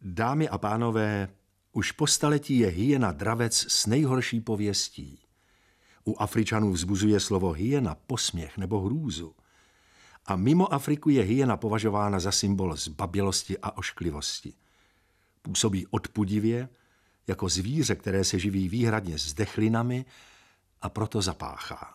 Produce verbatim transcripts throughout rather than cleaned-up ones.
Dámy a pánové, už po staletí je hyena dravec s nejhorší pověstí. U Afričanů vzbuzuje slovo hyena posměch nebo hrůzu. A mimo Afriku je hyena považována za symbol zbabělosti a ošklivosti. Působí odpudivě, jako zvíře, které se živí výhradně zdechlinami a proto zapáchá.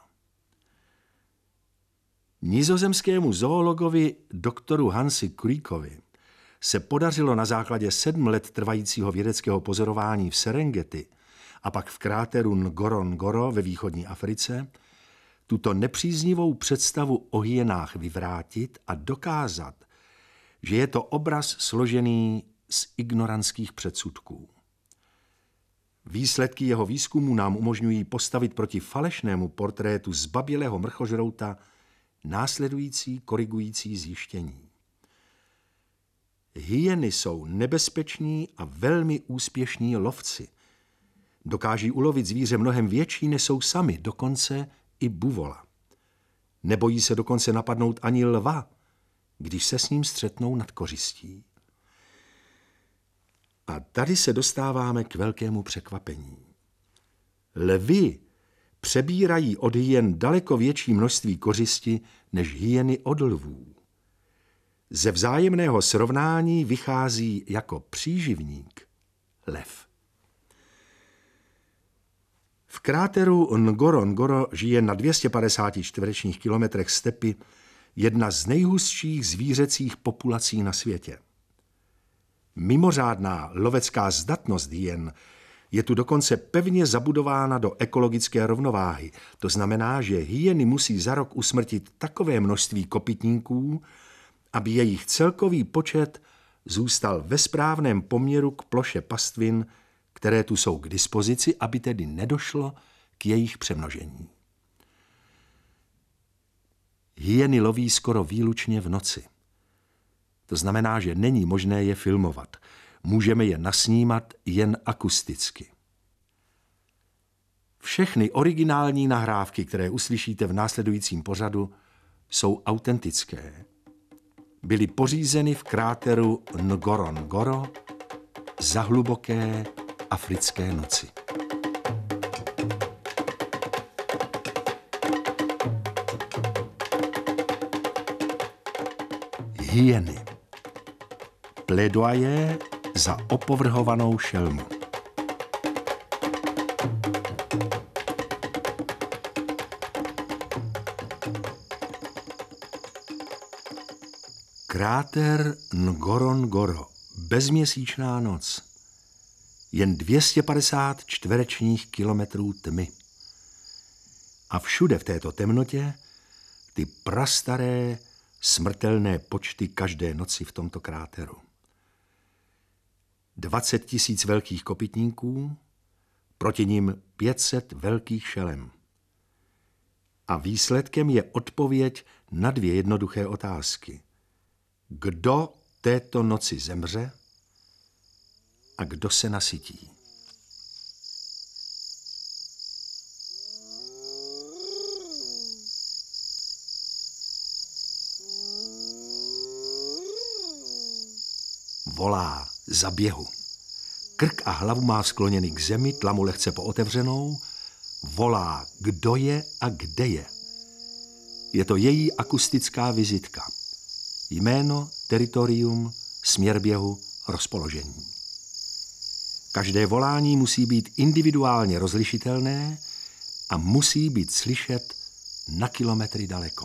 Nizozemskému zoologovi doktoru Hansi Kriekovi se podařilo na základě sedm let trvajícího vědeckého pozorování v Serengeti a pak v kráteru Ngorongoro ve východní Africe tuto nepříznivou představu o hyenách vyvrátit a dokázat, že je to obraz složený z ignorantských předsudků. Výsledky jeho výzkumu nám umožňují postavit proti falešnému portrétu zbabělého mrchožrouta následující korigující zjištění. Hyeny jsou nebezpeční a velmi úspěšní lovci. Dokáží ulovit zvíře mnohem větší, než jsou sami, dokonce i buvola. Nebojí se dokonce napadnout ani lva, když se s ním střetnou nad kořistí. A tady se dostáváme k velkému překvapení. Lvy přebírají od hyen daleko větší množství kořisti než hyeny od lvů. Ze vzájemného srovnání vychází jako příživník lev. V kráteru Ngorongoro žije na dvě stě padesáti čtverečních kilometrech stepy jedna z nejhustších zvířecích populací na světě. Mimořádná lovecká zdatnost hyen je tu dokonce pevně zabudována do ekologické rovnováhy. To znamená, že hyeny musí za rok usmrtit takové množství kopytníků, aby jejich celkový počet zůstal ve správném poměru k ploše pastvin, které tu jsou k dispozici, aby tedy nedošlo k jejich přemnožení. Hyeny loví skoro výlučně v noci. To znamená, že není možné je filmovat. Můžeme je nasnímat jen akusticky. Všechny originální nahrávky, které uslyšíte v následujícím pořadu, jsou autentické. Byly pořízeny v kráteru Ngorongoro za hluboké africké noci. Hyeny. Plédoyer za opovrhovanou šelmu. Kráter Ngorongoro. Bezměsíčná noc. Jen dvě stě padesát čtverečních kilometrů tmy. A všude v této temnotě ty prastaré smrtelné počty každé noci v tomto kráteru. dvacet tisíc velkých kopytníků, proti nim pět set velkých šelem. A výsledkem je odpověď na dvě jednoduché otázky. Kdo této noci zemře a kdo se nasytí? Volá za běhu. Krk a hlavu má skloněný k zemi, tlamu lehce pootevřenou. Volá, kdo je a kde je. Je to její akustická vizitka. Jméno, teritorium, směr běhu, rozpoložení. Každé volání musí být individuálně rozlišitelné a musí být slyšet na kilometry daleko.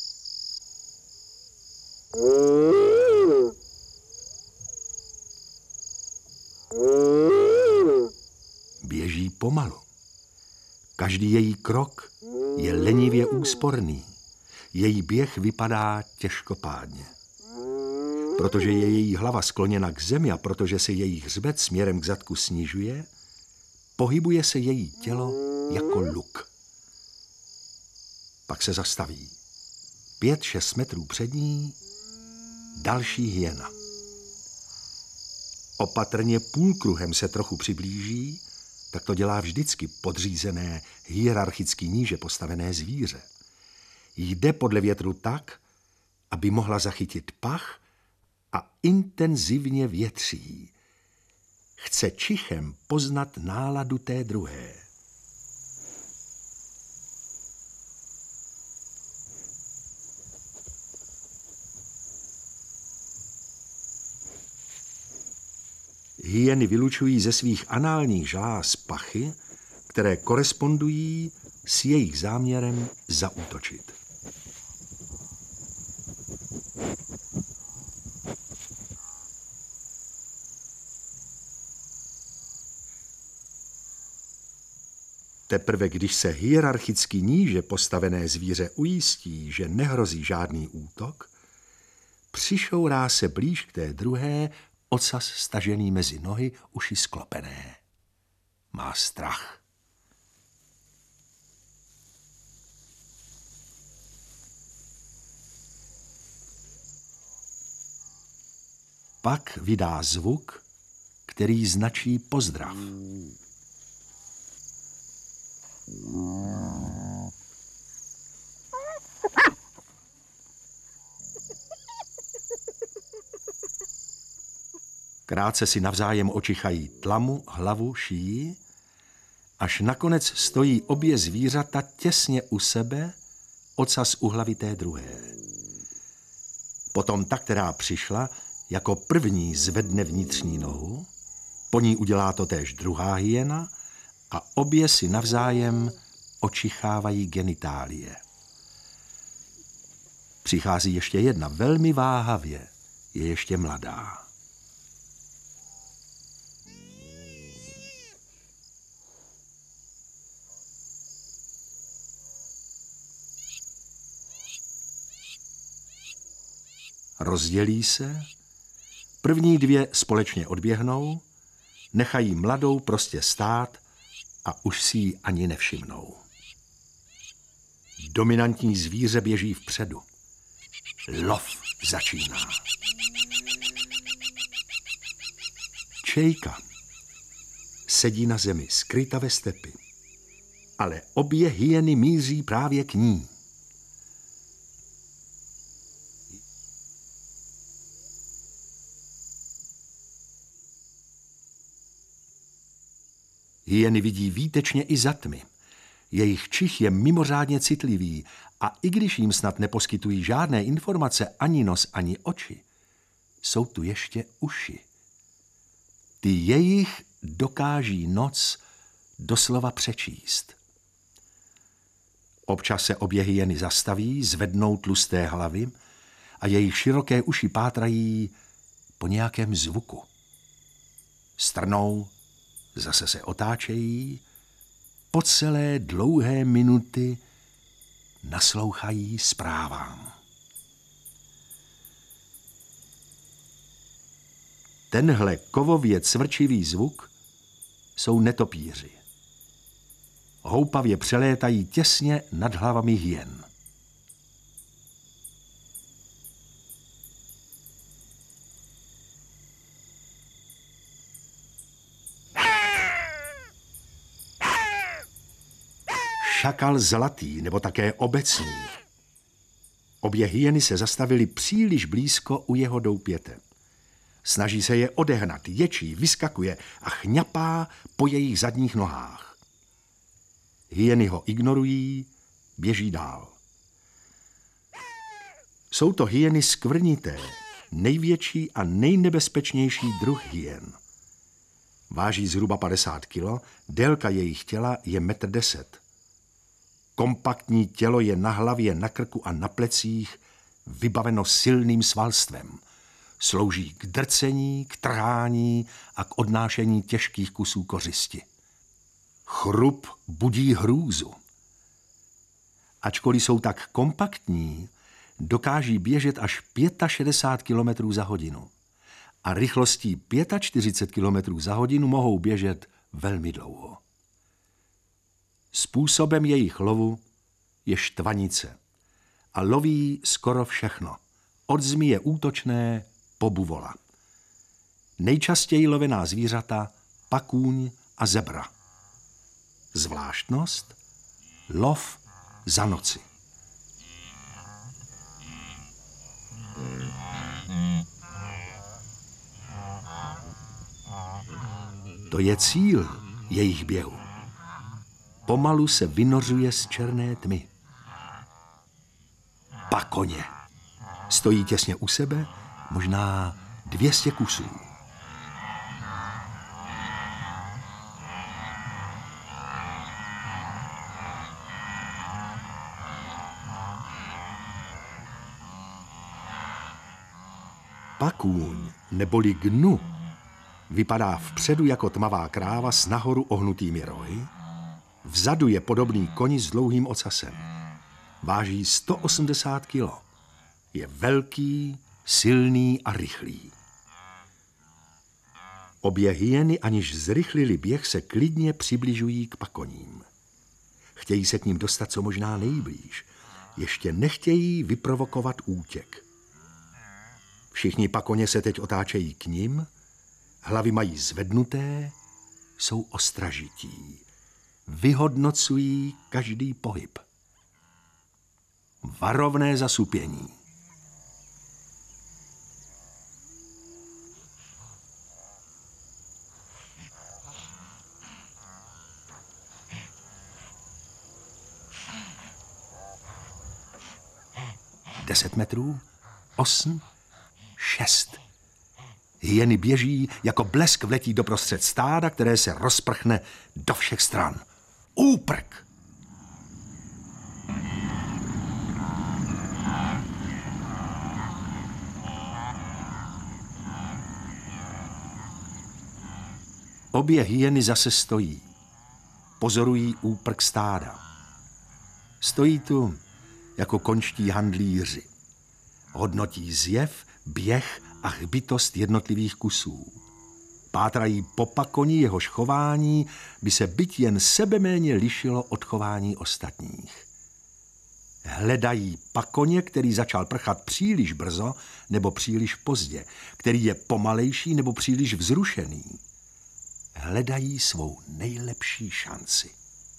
Běží pomalu. Každý její krok je lenivě úsporný. Její běh vypadá těžkopádně. Protože je její hlava skloněna k zemi a protože se její hřbet směrem k zadku snižuje, pohybuje se její tělo jako luk. Pak se zastaví. Pět, šest metrů před ní další hyena. Opatrně půlkruhem se trochu přiblíží, tak to dělá vždycky podřízené, hierarchicky níže postavené zvíře. Jde podle větru tak, aby mohla zachytit pach a intenzivně větří, chce čichem poznat náladu té druhé. Hyeny vylučují ze svých análních žláz pachy, které korespondují s jejich záměrem zaútočit. Teprve když se hierarchicky níže postavené zvíře ujistí, že nehrozí žádný útok, přišourá se blíž k té druhé, ocas stažený mezi nohy, uši sklopené. Má strach. Pak vydá zvuk, který značí pozdrav. Krátce si navzájem očichají tlamu, hlavu, šíji, až nakonec stojí obě zvířata těsně u sebe, ocas u hlavy té druhé. Potom ta, která přišla, jako první zvedne vnitřní nohu, po ní udělá to též druhá hyena a obě si navzájem očichávají genitálie. Přichází ještě jedna, velmi váhavě, je ještě mladá. Rozdělí se, první dvě společně odběhnou, nechají mladou prostě stát a už si ji ani nevšimnou. Dominantní zvíře běží vpředu. Lov začíná. Čejka sedí na zemi, skryta ve stepi, ale obě hyeny míří právě k ní. Hyeny vidí výtečně i za tmy. Jejich čich je mimořádně citlivý a i když jim snad neposkytují žádné informace ani nos, ani oči, jsou tu ještě uši. Ty jejich dokáží noc doslova přečíst. Občas se obě hyeny zastaví, zvednou tlusté hlavy a jejich široké uši pátrají po nějakém zvuku. Strnou, zase se otáčejí, po celé dlouhé minuty naslouchají zprávám. Tenhle kovově cvrčivý zvuk jsou netopíři. Houpavě přelétají těsně nad hlavami hyen. Šakal zlatý, nebo také obecný. Obě hyeny se zastavily příliš blízko u jeho doupěte. Snaží se je odehnat, ječí, vyskakuje a chňapá po jejich zadních nohách. Hyeny ho ignorují, běží dál. Jsou to hyeny skvrnité, největší a nejnebezpečnější druh hyen. Váží zhruba padesát kilo, délka jejich těla je metr deset. Kompaktní tělo je na hlavě, na krku a na plecích vybaveno silným svalstvem. Slouží k drcení, k trhání a k odnášení těžkých kusů kořisti. Chrup budí hrůzu. Ačkoliv jsou tak kompaktní, dokáží běžet až šedesát pět kilometrů za hodinu. A rychlostí čtyřicet pět kilometrů za hodinu mohou běžet velmi dlouho. Způsobem jejich lovu je štvanice a loví skoro všechno, od zmije útočné po buvola. Nejčastěji lovená zvířata pakůň a zebra. Zvláštnost? Lov za noci. To je cíl jejich běhu. Pomalu se vynořuje z černé tmy. Pakoně. Stojí těsně u sebe, možná dvě stě kusů. Pakůň neboli gnu vypadá vpředu jako tmavá kráva s nahoru ohnutými rohy, vzadu je podobný koni s dlouhým ocasem. Váží sto osmdesát kilo. Je velký, silný a rychlý. Obě hyeny, aniž zrychlili běh, se klidně přibližují k pakoním. Chtějí se k ním dostat co možná nejblíž. Ještě nechtějí vyprovokovat útěk. Všichni pakoně se teď otáčejí k nim, hlavy mají zvednuté, jsou ostražití. Vyhodnocují každý pohyb. Varovné zasupění. Deset metrů, osm, šest. Hyeny běží, jako blesk vletí doprostřed stáda, které se rozprchne do všech stran. Úprk! Obě hyeny zase stojí. Pozorují úprk stáda. Stojí tu jako končtí handlíři. Hodnotí zjev, běh a hbitost jednotlivých kusů. Pátrají po pakoni, jehož chování by se byť jen sebeméně lišilo od chování ostatních. Hledají pakoně, který začal prchat příliš brzo nebo příliš pozdě, který je pomalejší nebo příliš vzrušený. Hledají svou nejlepší šanci.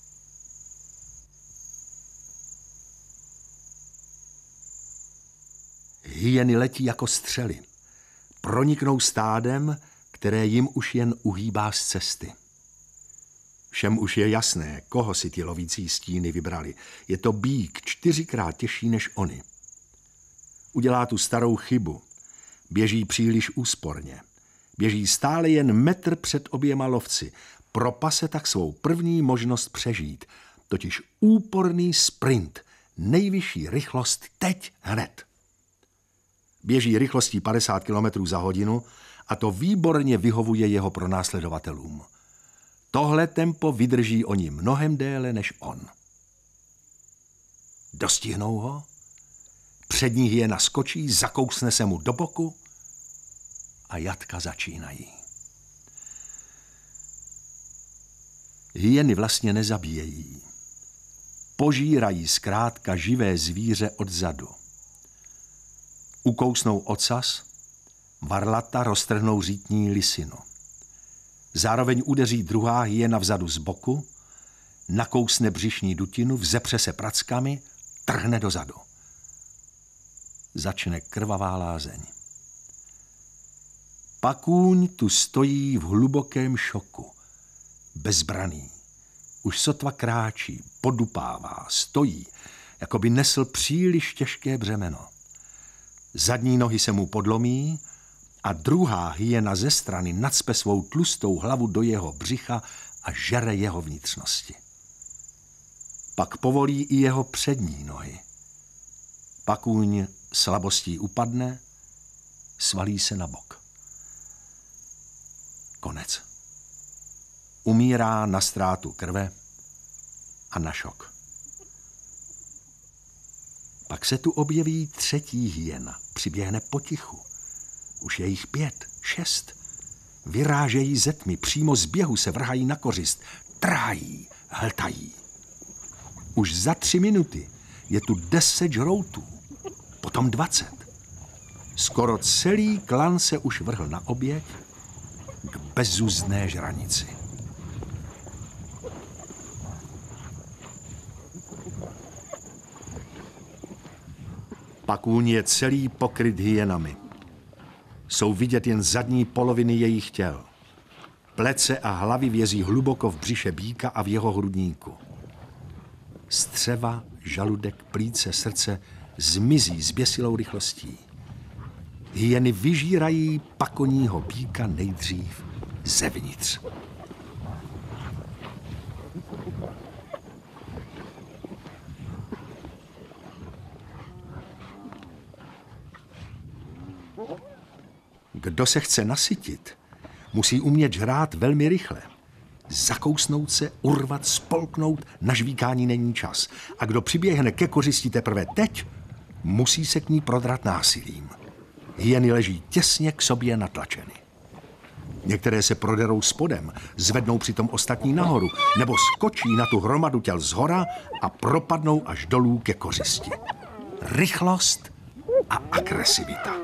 Hyeny letí jako střely. Proniknou stádem, které jim už jen uhýbá z cesty. Všem už je jasné, koho si ty lovící stíny vybrali. Je to býk čtyřikrát těžší než oni. Udělá tu starou chybu. Běží příliš úsporně. Běží stále jen metr před oběma lovci. Propase tak svou první možnost přežít. Totiž úporný sprint. Nejvyšší rychlost teď hned. Běží rychlostí padesát kilometrů za hodinu a to výborně vyhovuje jeho pronásledovatelům. Tohle tempo vydrží oni mnohem déle než on. Dostihnou ho, přední hyena skočí, zakousne se mu do boku a jatka začínají. Hyeny vlastně nezabíjejí. Požírají zkrátka živé zvíře odzadu. Ukousnou ocas, varlata roztrhnou řítní lisinu. Zároveň udeří druhá hyena vzadu z boku, nakousne břišní dutinu, vzepře se prackami, trhne dozadu. Začne krvavá lázeň. Pakůň tu stojí v hlubokém šoku, bezbraný. Už sotva kráčí, podupává, stojí, jako by nesl příliš těžké břemeno. Zadní nohy se mu podlomí a druhá hyena ze strany nacpe svou tlustou hlavu do jeho břicha a žere jeho vnitřnosti. Pak povolí i jeho přední nohy. Pakůň slabostí upadne, svalí se na bok. Konec. Umírá na ztrátu krve a na šok. Pak se tu objeví třetí hyena, přiběhne potichu. Už je jich pět, šest. Vyrážejí ze tmy, přímo z běhu se vrhají na kořist, trhají, hltají. Už za tři minuty je tu deset žroutů, potom dvacet. Skoro celý klan se už vrhl na oběť k bezuzdné žranici. Pakůň je celý pokryt hyenami. Jsou vidět jen zadní poloviny jejich těl. Plece a hlavy vězí hluboko v břiše býka a v jeho hrudníku. Střeva, žaludek, plíce, srdce zmizí zběsilou rychlostí. Hyeny vyžírají pakoního býka nejdřív zevnitř. Kdo se chce nasytit, musí umět žrát velmi rychle. Zakousnout se, urvat, spolknout, na žvíkání není čas. A kdo přiběhne ke kořisti teprve teď, musí se k ní prodrat násilím. Hyeny leží těsně k sobě natlačeny. Některé se proderou spodem, zvednou přitom ostatní nahoru, nebo skočí na tu hromadu těl zhora a propadnou až dolů ke kořisti. Rychlost a agresivita.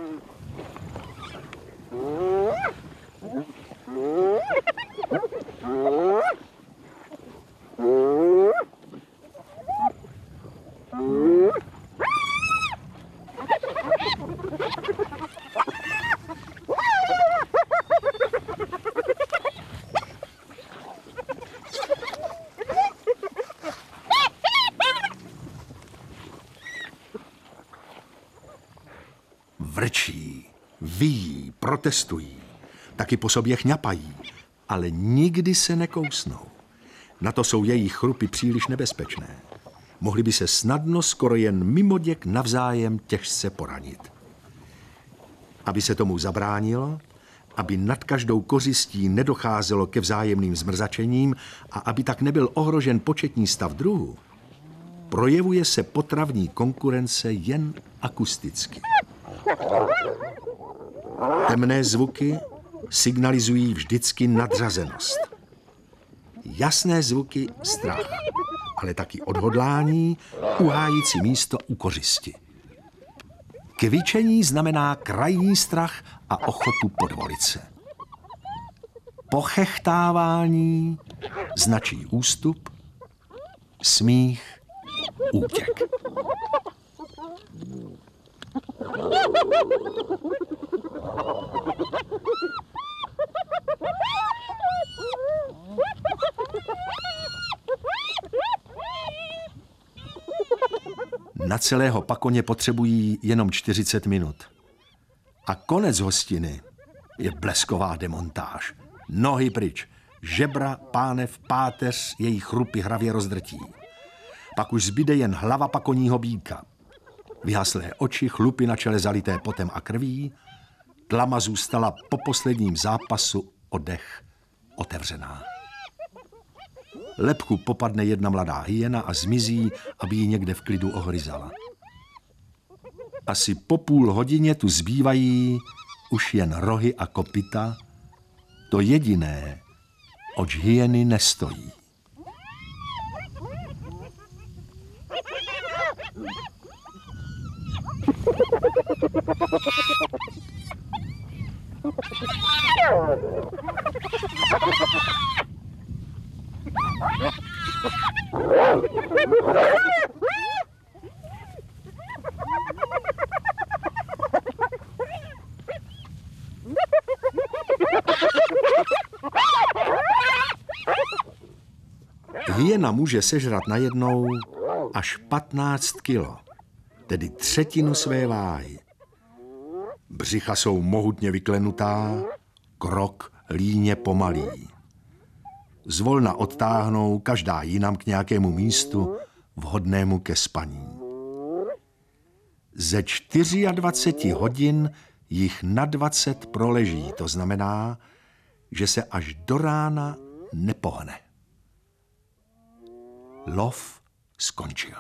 Vrčí, vyjí, protestují, taky po sobě chňapají, ale nikdy se nekousnou. Na to jsou jejich chrupy příliš nebezpečné. Mohli by se snadno, skoro jen mimoděk navzájem těžce poranit. Aby se tomu zabránilo, aby nad každou kořistí nedocházelo ke vzájemným zmrzačením a aby tak nebyl ohrožen početní stav druhu, projevuje se potravní konkurence jen akusticky. Temné zvuky signalizují vždycky nadřazenost. Jasné zvuky strach, ale taky odhodlání, uhájící místo u kořisti. Kvičení znamená krajní strach a ochotu podvolit se. Pochechtávání značí ústup, smích, útěk. Na celého pakoně potřebují jenom čtyřicet minut. A konec hostiny je blesková demontáž. Nohy pryč, žebra, pánev, páteř, jejich chrupy hravě rozdrtí. Pak už zbyde jen hlava pakoního býka. Vyhaslé oči, chlupy na čele zalité potem a krví, tlama zůstala po posledním zápasu o dech otevřená. Lebku popadne jedna mladá hyena a zmizí, aby ji někde v klidu ohryzala. Asi po půl hodině tu zbývají už jen rohy a kopyta, to jediné, oč hyeny nestojí. Hyena může sežrat najednou až patnáct kilo, tedy třetinu své váhy. Břicha jsou mohutně vyklenutá, krok líně pomalý. Zvolna odtáhnou každá jinam k nějakému místu vhodnému ke spaní. Ze dvaceti čtyř hodin jich na dvacet proleží, to znamená, že se až do rána nepohne. Lov skončil.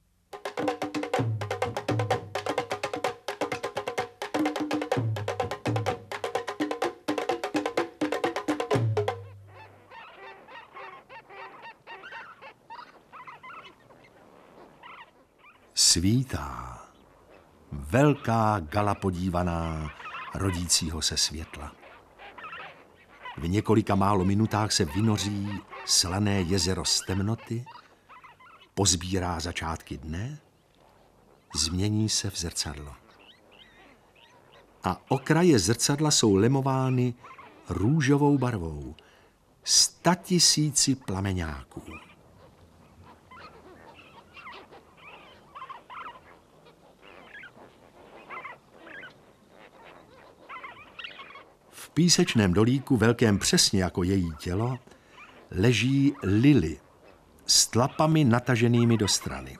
Svítá. Velká gala podívaná rodícího se světla. V několika málo minutách se vynoří slané jezero z temnoty, pozbírá začátky dne, změní se v zrcadlo. A okraje zrcadla jsou lemovány růžovou barvou, statisíci plameňáků. V písečném dolíku, velkém přesně jako její tělo, leží Lily s tlapami nataženými do strany.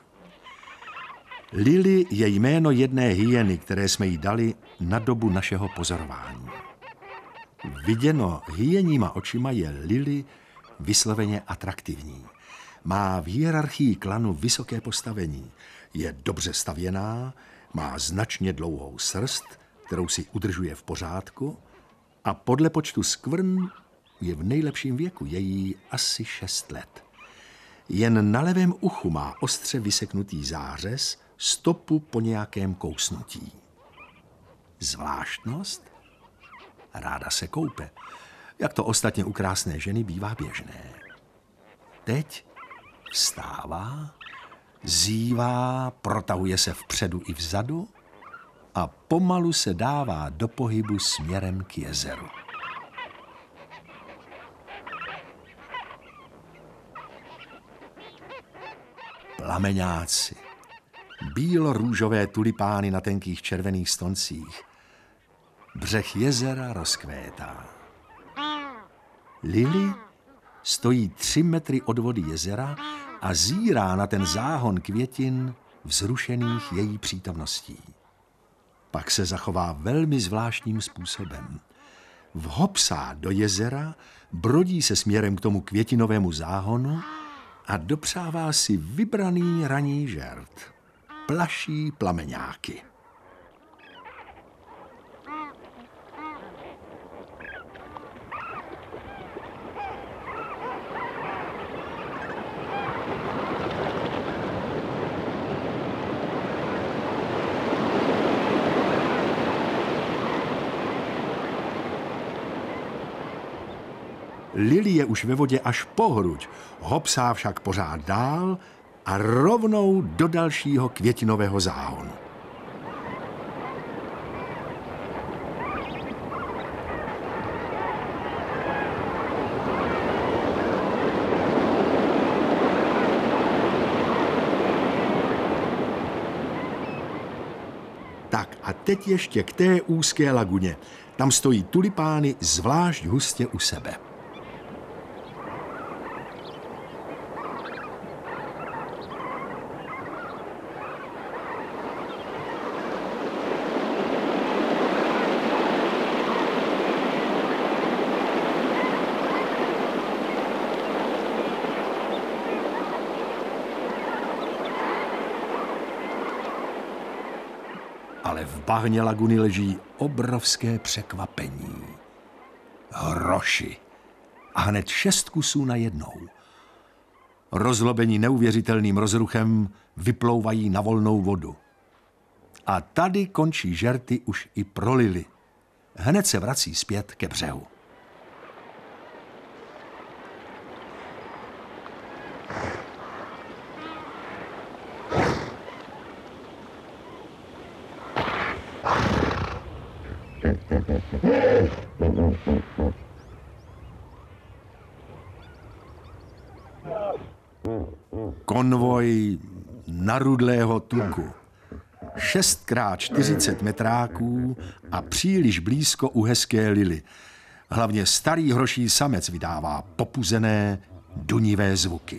Lily je jméno jedné hyeny, které jsme jí dali na dobu našeho pozorování. Viděno hyeníma očima je Lily vysloveně atraktivní. Má v hierarchii klanu vysoké postavení, je dobře stavěná, má značně dlouhou srst, kterou si udržuje v pořádku, a podle počtu skvrn je v nejlepším věku, je jí asi šest let. Jen na levém uchu má ostře vyseknutý zářez, stopu po nějakém kousnutí. Zvláštnost? Ráda se koupe, jak to ostatně u krásné ženy bývá běžné. Teď vstává, zívá, protahuje se vpředu i vzadu a pomalu se dává do pohybu směrem k jezeru. Plameňáci, bílo-růžové tulipány na tenkých červených stoncích. Břeh jezera rozkvétá. Lily stojí tři metry od vody jezera a zírá na ten záhon květin vzrušených její přítomností. Pak se zachová velmi zvláštním způsobem. Vhopsá do jezera, brodí se směrem k tomu květinovému záhonu a dopřává si vybraný ranní žert. Plaší plameňáky. Lily je už ve vodě až po hruď, hopsá však pořád dál a rovnou do dalšího květinového záhonu. Tak a teď ještě k té úzké laguně. Tam stojí tulipány zvlášť hustě u sebe. Ale v bahně laguny leží obrovské překvapení. Hroši. A hned šest kusů najednou. Rozlobení neuvěřitelným rozruchem vyplouvají na volnou vodu. A tady končí žerty už i pro Lily. Hned se vrací zpět ke břehu. Konvoj narudlého tuku. Šestkrát čtyřicet metráků a příliš blízko u hezké Lily. Hlavně starý hroší samec vydává popuzené, dunivé zvuky.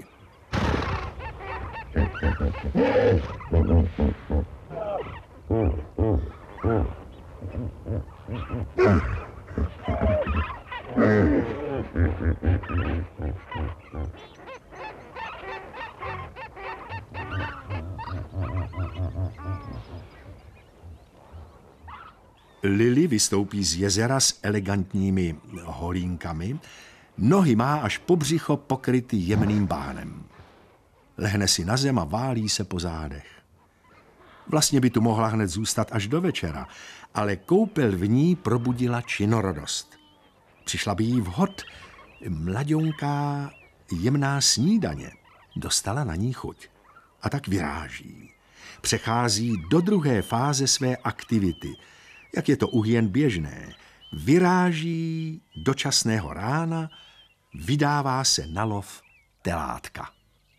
Lily vystoupí z jezera s elegantními holínkami, nohy má až po břicho pokryty jemným bánem. Lehne si na zem a válí se po zádech. Vlastně by tu mohla hned zůstat až do večera, ale koupel v ní probudila činorodost. Přišla by jí vhod mladionká jemná snídaně. Dostala na ní chuť. A tak vyráží. Přechází do druhé fáze své aktivity, jak je to u hyen běžné. Vyráží do časného rána vydává se na lov telátka.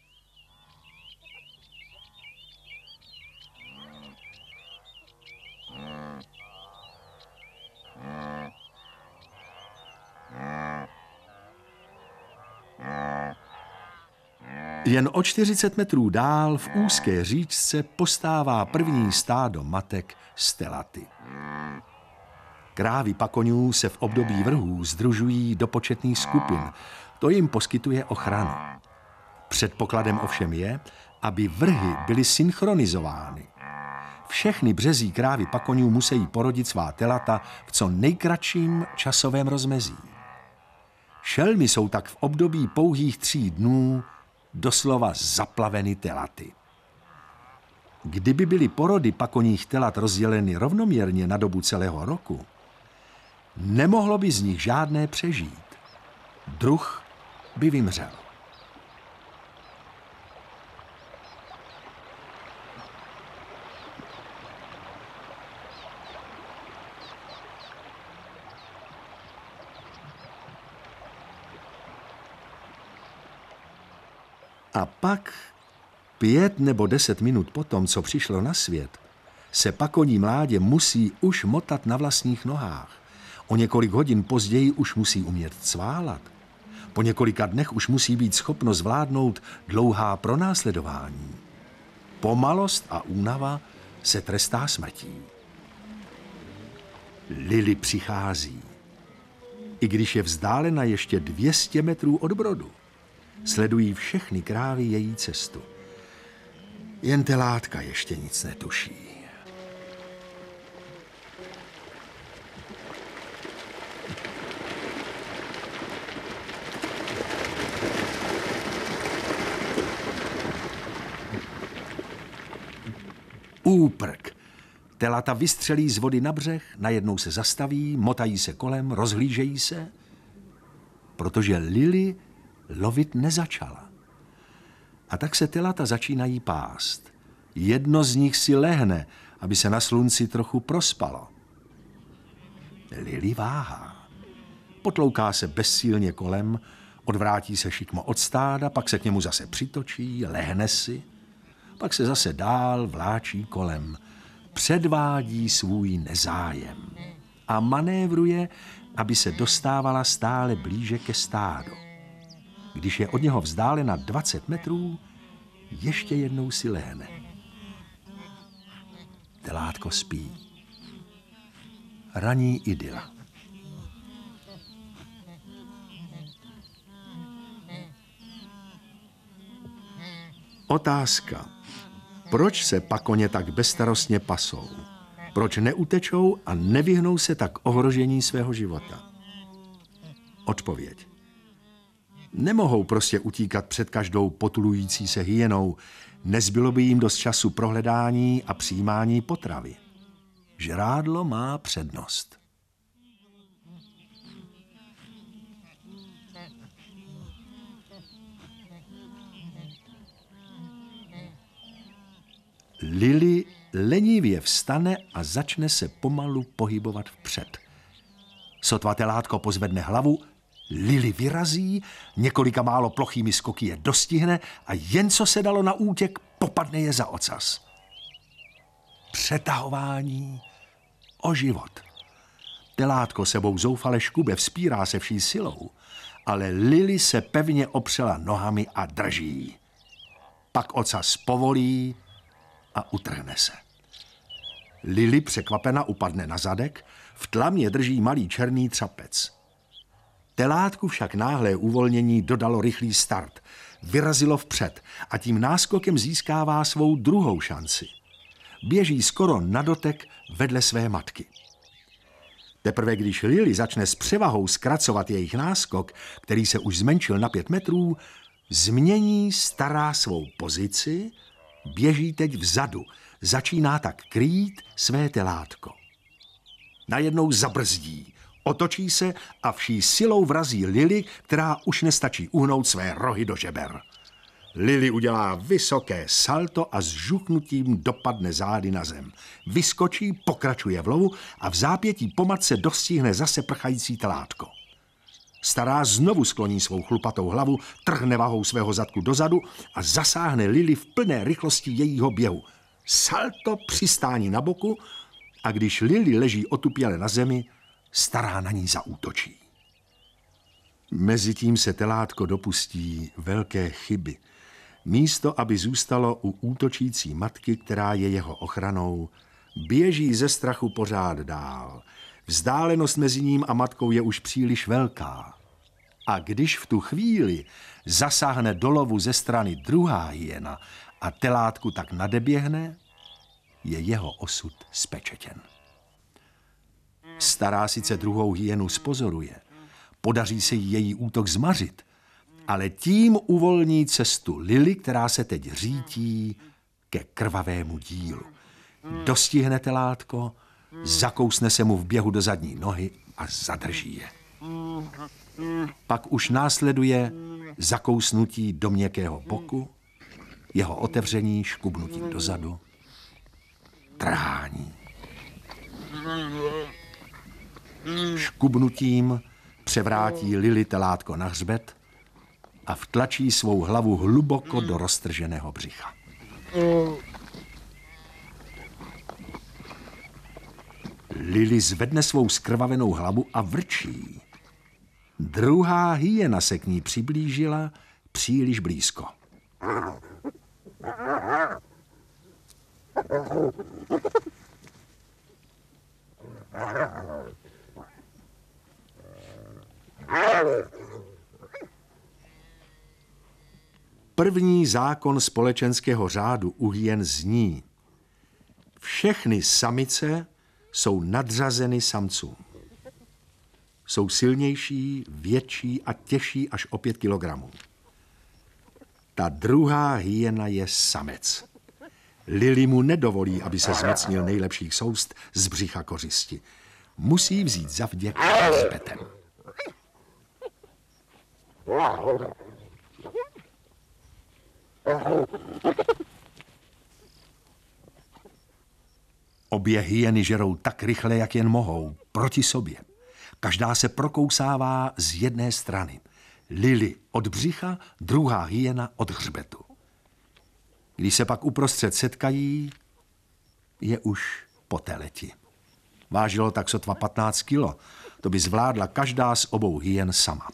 Jen o čtyřicet metrů dál v úzké říčce postává první stádo matek z telaty. Krávy pakoňů se v období vrhů sdružují do početných skupin. To jim poskytuje ochranu. Předpokladem ovšem je, aby vrhy byly synchronizovány. Všechny březí krávy pakoňů musí porodit svá telata v co nejkratším časovém rozmezí. Šelmy jsou tak v období pouhých tří dnů doslova zaplaveny telaty. Kdyby byly porody pakoních telat rozděleny rovnoměrně na dobu celého roku, nemohlo by z nich žádné přežít. Druh by vymřel. A pak, pět nebo deset minut potom, co přišlo na svět, se pakoní mládě musí už motat na vlastních nohách. O několik hodin později už musí umět cválat. Po několika dnech už musí být schopno zvládnout dlouhá pronásledování. Pomalost a únava se trestá smrtí. Lily přichází. I když je vzdálena ještě dvě stě metrů od brodu, sledují všechny krávy její cestu. Jen telátka ještě nic netuší. Úprk. Telata vystřelí z vody na břeh, najednou se zastaví, motají se kolem, rozhlížejí se, protože Lily lovit nezačala. A tak se telata začínají pást. Jedno z nich si lehne, aby se na slunci trochu prospalo. Lily váhá. Potlouká se bezsilně kolem, odvrátí se šikmo od stáda, pak se k němu zase přitočí, lehne si, pak se zase dál vláčí kolem. Předvádí svůj nezájem a manévruje, aby se dostávala stále blíže ke stádu. Když je od něho vzdálena dvacet metrů, ještě jednou si lehne. Telátko spí. Ranní idyla. Otázka. Proč se pakoně tak bezstarostně pasou? Proč neutečou a nevyhnou se tak ohrožení svého života? Odpověď. Nemohou prostě utíkat před každou potulující se hyenou. Nezbylo by jim dost času pro hledání a přijímání potravy. Žrádlo má přednost. Lily lenivě vstane a začne se pomalu pohybovat vpřed. Sotva telátko pozvedne hlavu, Lily vyrazí, několika málo plochými skoky je dostihne a jen co se dalo na útěk, popadne je za ocas. Přetahování o život. Telátko sebou zoufale škube, vzpírá se vší silou, ale Lily se pevně opřela nohami a drží. Pak ocas povolí a utrhne se. Lily překvapena upadne na zadek, v tlamě drží malý černý třapec. Telátku však náhlé uvolnění dodalo rychlý start. Vyrazilo vpřed a tím náskokem získává svou druhou šanci. Běží skoro na dotek vedle své matky. Teprve když Lily začne s převahou zkracovat jejich náskok, který se už zmenšil na pět metrů, změní stará svou pozici, běží teď vzadu, začíná tak krýt své telátko. Najednou zabrzdí, otočí se a vší silou vrazí Lily, která už nestačí uhnout své rohy do žeber. Lily udělá vysoké salto a s žuchnutím dopadne zády na zem. Vyskočí, pokračuje v lovu a v zápětí po matce dostihne zase prchající telátko. Stará znovu skloní svou chlupatou hlavu, trhne vahou svého zadku dozadu a zasáhne Lily v plné rychlosti jejího běhu. Salto, přistání na boku a když Lily leží otupěle na zemi, stará na ní zaútočí. Mezitím se telátko dopustí velké chyby. Místo, aby zůstalo u útočící matky, která je jeho ochranou, běží ze strachu pořád dál. Vzdálenost mezi ním a matkou je už příliš velká. A když v tu chvíli zasáhne do lovu ze strany druhá hyena a telátku tak nadeběhne, je jeho osud spečetěn. Stará sice druhou hyenu zpozoruje, podaří se jí její útok zmařit, ale tím uvolní cestu Lily, která se teď řítí ke krvavému dílu. Dostihne telátko, zakousne se mu v běhu do zadní nohy a zadrží je. Pak už následuje zakousnutí do měkkého boku, jeho otevření škubnutím dozadu, trhání. Škubnutím převrátí Lily telátko na hřbet a vtlačí svou hlavu hluboko do roztrženého břicha. Lily zvedne svou skrvavenou hlavu a vrčí. Druhá hyena se k ní přiblížila příliš blízko. První zákon společenského řádu u hyen zní: všechny samice jsou nadřazeny samcům. Jsou silnější, větší a těžší až o pět kilogramů. Ta druhá hyena je samec. Lily mu nedovolí, aby se zmocnil nejlepších soust z břicha kořisti. Musí vzít za vděk hřbetem. Obě hyeny žerou tak rychle, jak jen mohou, proti sobě. Každá se prokousává z jedné strany. Lily od břicha, druhá hyena od hřbetu. Když se pak uprostřed setkají, je už po teleti. Vážilo tak sotva patnáct kilo. To by zvládla každá z obou hyen sama.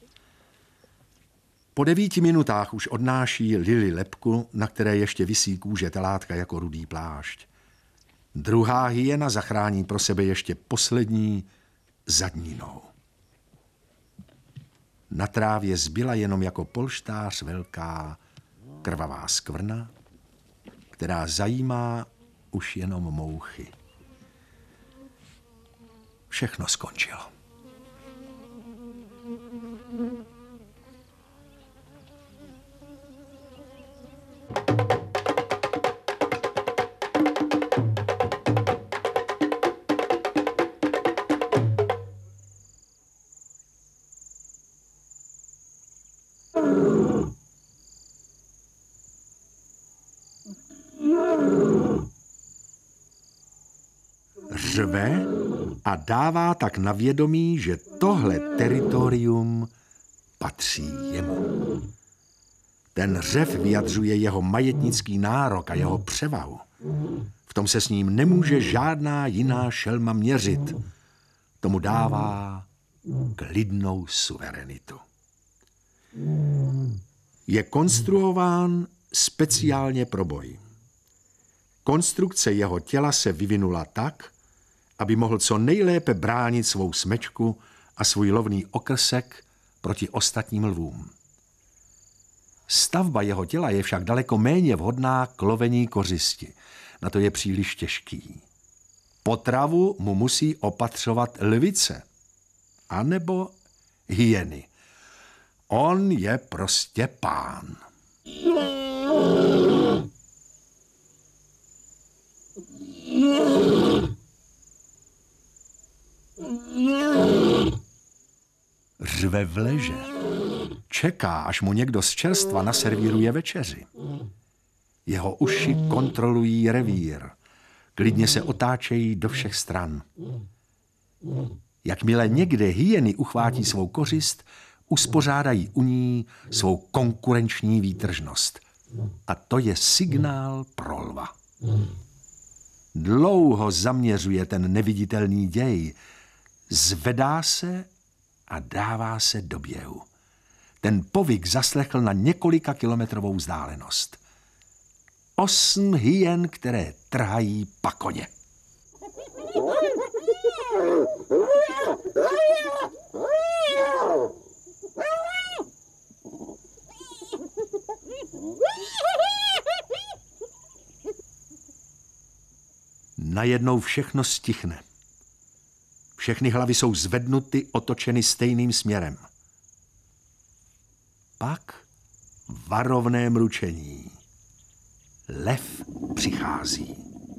Po devíti minutách už odnáší Lily lebku, na které ještě visí kůže telátka jako rudý plášť. Druhá hyena zachrání pro sebe ještě poslední zadní nohu. Na trávě zbyla jenom jako polštář velká krvavá skvrna, která zajímá už jenom mouchy. Všechno skončilo. Řve a dává tak na vědomí, že tohle teritorium patří jemu. Ten řev vyjadřuje jeho majetnický nárok a jeho převahu. V tom se s ním nemůže žádná jiná šelma měřit. Tomu dává klidnou suverenitu. Je konstruován speciálně pro boj. Konstrukce jeho těla se vyvinula tak, aby mohl co nejlépe bránit svou smečku a svůj lovný okrsek proti ostatním lvům. Stavba jeho těla je však daleko méně vhodná k lovení kořisti. Na to je příliš těžký. Potravu mu musí opatřovat lvice, anebo hyeny. On je prostě pán. Řve v leže. Čeká, až mu někdo z čerstva naservíruje večeři. Jeho uši kontrolují revír. Klidně se otáčejí do všech stran. Jakmile někde hyeny uchvátí svou kořist, uspořádají u ní svou konkurenční výtržnost. A to je signál pro lva. Dlouho zaměřuje ten neviditelný děj, zvedá se a dává se do běhu. Ten povyk zaslechl na několika kilometrovou vzdálenost. Osm hyen, které trhají pakoně. Najednou všechno stichne. Všechny hlavy jsou zvednuty, otočeny stejným směrem. Pak varovné mručení. Lev přichází.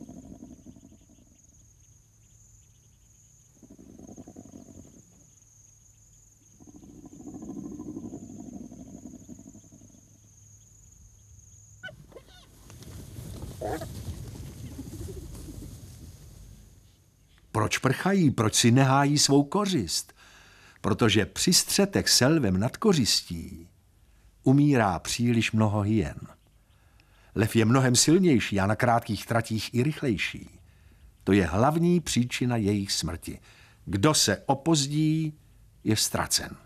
Proč prchají, proč si nehájí svou kořist? Protože při střetech s lvem nad kořistí umírá příliš mnoho hyen. Lev je mnohem silnější a na krátkých tratích i rychlejší. To je hlavní příčina jejich smrti. Kdo se opozdí, je ztracen.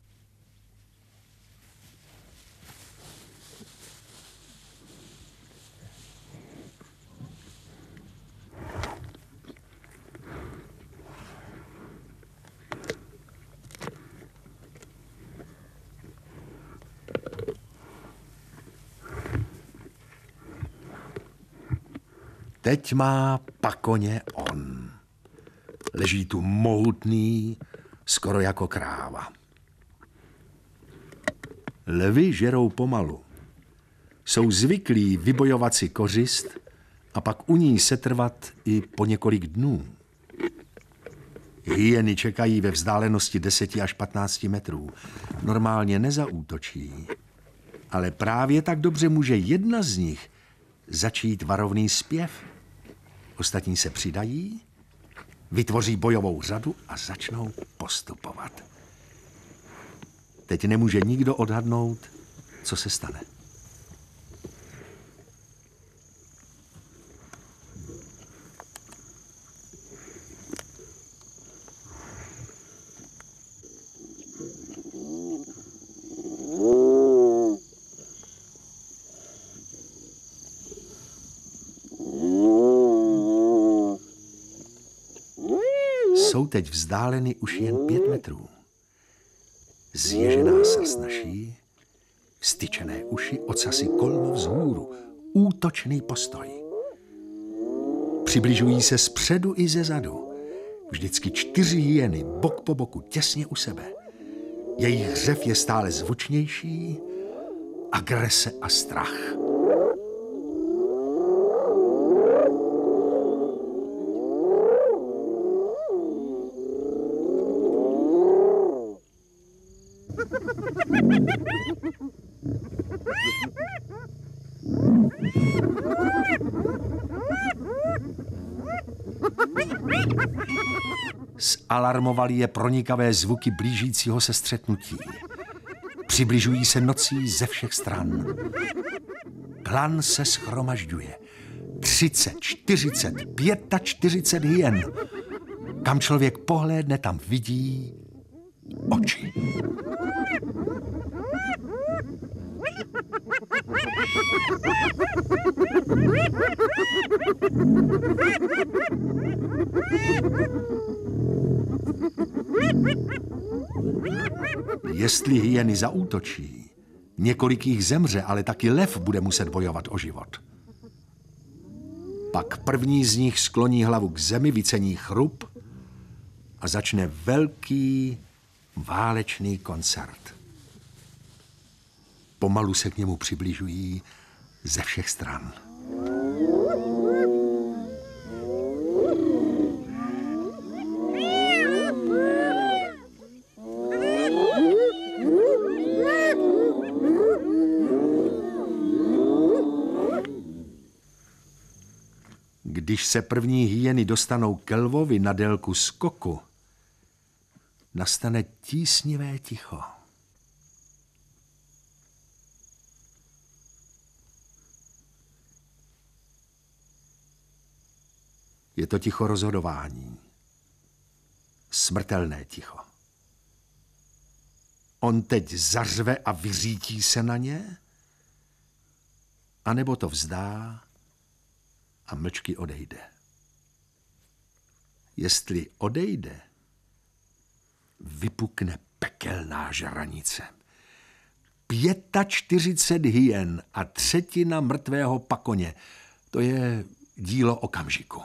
Teď má pakoně on. Leží tu mohutný, skoro jako kráva. Lvy žerou pomalu. Jsou zvyklí vybojovat si kořist a pak u ní setrvat i po několik dnů. Hyeny čekají ve vzdálenosti deset až patnáct metrů. Normálně nezaútočí, ale právě tak dobře může jedna z nich začít varovný zpěv. Ostatní se přidají, vytvoří bojovou řadu a začnou postupovat. Teď nemůže nikdo odhadnout, co se stane. Jsou teď vzdáleny už jen pět metrů. Zježená srst naší, vstyčené uši, ocasy kolmo vzhůru, útočný postoj. Přibližují se zpředu i ze zadu. Vždycky čtyři hyeny, bok po boku, těsně u sebe. Jejich hřev je stále zvučnější, agrese a strach. Zalarmovali je pronikavé zvuky blížícího se střetnutí. Přibližují se nocí ze všech stran. Klan se shromažďuje. Třicet, čtyřicet, pěta čtyřicet hyen. Kam člověk pohlédne, tam vidí oči. Jestli hyeny zaútočí, několik jich zemře, ale taky lev bude muset bojovat o život. Pak první z nich skloní hlavu k zemi, vycení chrup a začne velký válečný koncert. Pomalu se k němu přibližují ze všech stran. Když se první hyeny dostanou ke lvovi na délku skoku, nastane tísnivé ticho. Je to ticho rozhodování. Smrtelné ticho. On teď zařve a vyřítí se na ně? A nebo to vzdá a mlčky odejde. Jestli odejde, vypukne pekelná žranice. čtyřicet pět hyen a třetina mrtvého pakoně. To je dílo okamžiku.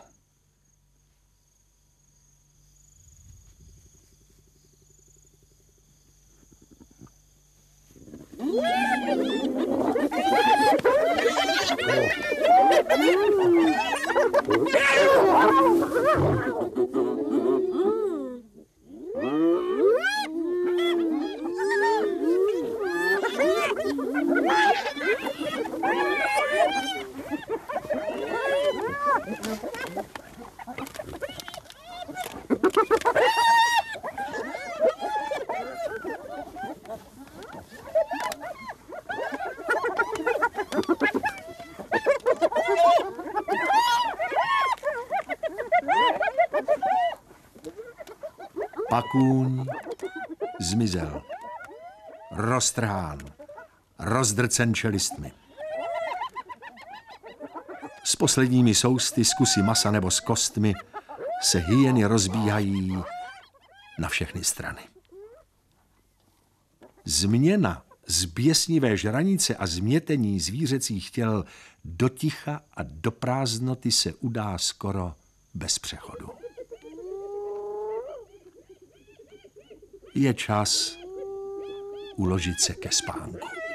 Pakůň zmizel, roztrhán, rozdrcen čelistmi. S posledními sousty, z kusy masa nebo s kostmi se hyeny rozbíhají na všechny strany. Změna z běsnivé žranice a změtení zvířecích těl do ticha a do prázdnoty se udá skoro bez přechodu. Je čas uložit se ke spánku.